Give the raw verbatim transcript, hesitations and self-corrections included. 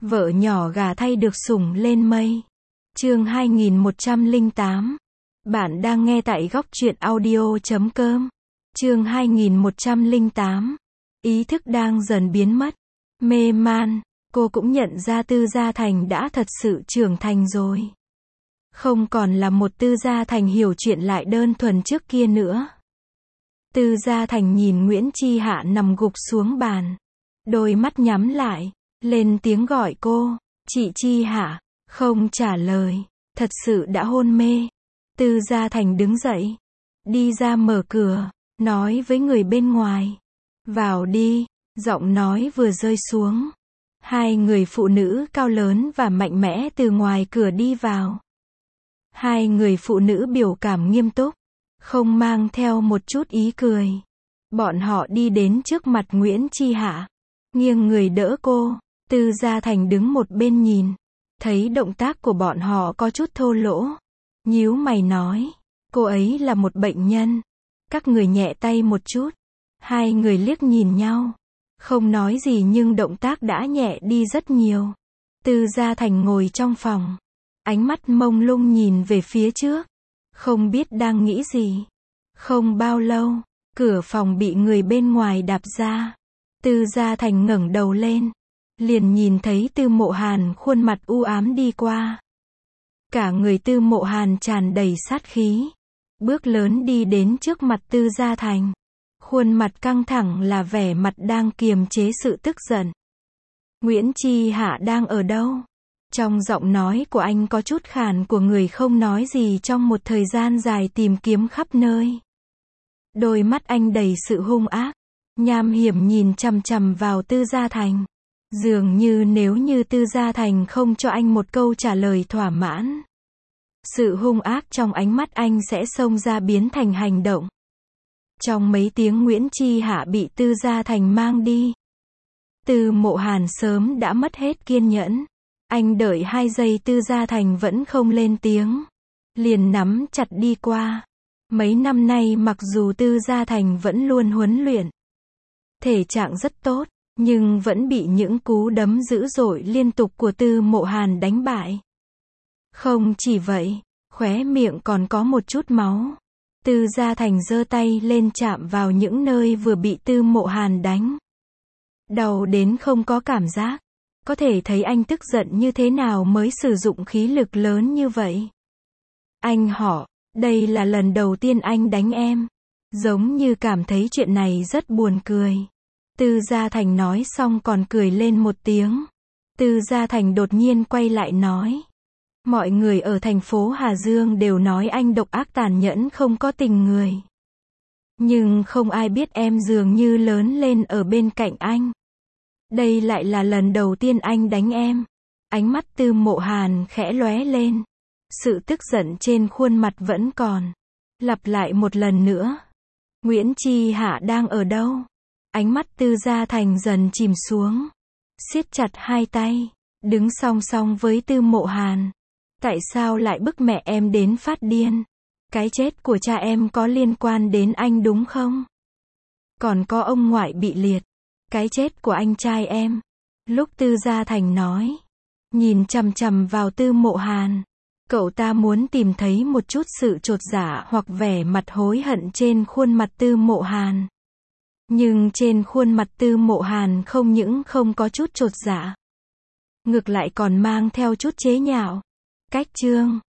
Vợ nhỏ gà thay được sủng lên mây. Chương hai nghìn một trăm lẻ tám. Bạn đang nghe tại góc truyện audio chấm com. Chương hai nghìn một trăm lẻ tám. Ý thức đang dần biến mất. Mê man, cô cũng nhận ra Tư Gia Thành đã thật sự trưởng thành rồi. Không còn là một Tư Gia Thành hiểu chuyện lại đơn thuần trước kia nữa. Tư Gia Thành nhìn Nguyễn Chi Hạ nằm gục xuống bàn. Đôi mắt nhắm lại, lên tiếng gọi cô. Chị Chi Hạ, không trả lời, thật sự đã hôn mê. Tư Gia Thành đứng dậy, đi ra mở cửa, nói với người bên ngoài. Vào đi, giọng nói vừa rơi xuống. Hai người phụ nữ cao lớn và mạnh mẽ từ ngoài cửa đi vào. Hai người phụ nữ biểu cảm nghiêm túc, không mang theo một chút ý cười. Bọn họ đi đến trước mặt Nguyễn Chi Hạ, nghiêng người đỡ cô. Tư Gia Thành đứng một bên nhìn, thấy động tác của bọn họ có chút thô lỗ, nhíu mày nói, cô ấy là một bệnh nhân. Các người nhẹ tay một chút. Hai người liếc nhìn nhau, không nói gì nhưng động tác đã nhẹ đi rất nhiều. Tư Gia Thành ngồi trong phòng, ánh mắt mông lung nhìn về phía trước, không biết đang nghĩ gì. Không bao lâu, cửa phòng bị người bên ngoài đạp ra. Tư Gia Thành ngẩng đầu lên, liền nhìn thấy Tư Mộ Hàn khuôn mặt u ám đi qua. Cả người Tư Mộ Hàn tràn đầy sát khí, bước lớn đi đến trước mặt Tư Gia Thành. Khuôn mặt căng thẳng là vẻ mặt đang kiềm chế sự tức giận. Nguyễn Chi Hạ đang ở đâu? Trong giọng nói của anh có chút khàn của người không nói gì trong một thời gian dài tìm kiếm khắp nơi. Đôi mắt anh đầy sự hung ác, nham hiểm nhìn chằm chằm vào Tư Gia Thành. Dường như nếu như Tư Gia Thành không cho anh một câu trả lời thỏa mãn, sự hung ác trong ánh mắt anh sẽ xông ra biến thành hành động. Trong mấy tiếng Nguyễn Chi Hạ bị Tư Gia Thành mang đi, Tư Mộ Hàn sớm đã mất hết kiên nhẫn. Anh đợi hai giây Tư Gia Thành vẫn không lên tiếng, liền nắm chặt đi qua. Mấy năm nay mặc dù Tư Gia Thành vẫn luôn huấn luyện, thể trạng rất tốt, nhưng vẫn bị những cú đấm dữ dội liên tục của Tư Mộ Hàn đánh bại. Không chỉ vậy, khóe miệng còn có một chút máu. Tư Gia Thành giơ tay lên chạm vào những nơi vừa bị Tư Mộ Hàn đánh. Đau đến không có cảm giác. Có thể thấy anh tức giận như thế nào mới sử dụng khí lực lớn như vậy. Anh họ, đây là lần đầu tiên anh đánh em. Giống như cảm thấy chuyện này rất buồn cười. Tư Gia Thành nói xong còn cười lên một tiếng. Tư Gia Thành đột nhiên quay lại nói. Mọi người ở thành phố Hà Dương đều nói anh độc ác tàn nhẫn không có tình người. Nhưng không ai biết em dường như lớn lên ở bên cạnh anh. Đây lại là lần đầu tiên anh đánh em. Ánh mắt Tư Mộ Hàn khẽ lóe lên. Sự tức giận trên khuôn mặt vẫn còn. Lặp lại một lần nữa. Nguyễn Chi Hạ đang ở đâu? Ánh mắt Tư Gia Thành dần chìm xuống. Siết chặt hai tay, đứng song song với Tư Mộ Hàn. Tại sao lại bức mẹ em đến phát điên? Cái chết của cha em có liên quan đến anh đúng không? Còn có ông ngoại bị liệt. Cái chết của anh trai em. Lúc Tư Gia Thành nói, nhìn chằm chằm vào Tư Mộ Hàn, cậu ta muốn tìm thấy một chút sự chột dạ hoặc vẻ mặt hối hận trên khuôn mặt Tư Mộ Hàn. Nhưng trên khuôn mặt Tư Mộ Hàn không những không có chút chột dạ, ngược lại còn mang theo chút chế nhạo. Cách chương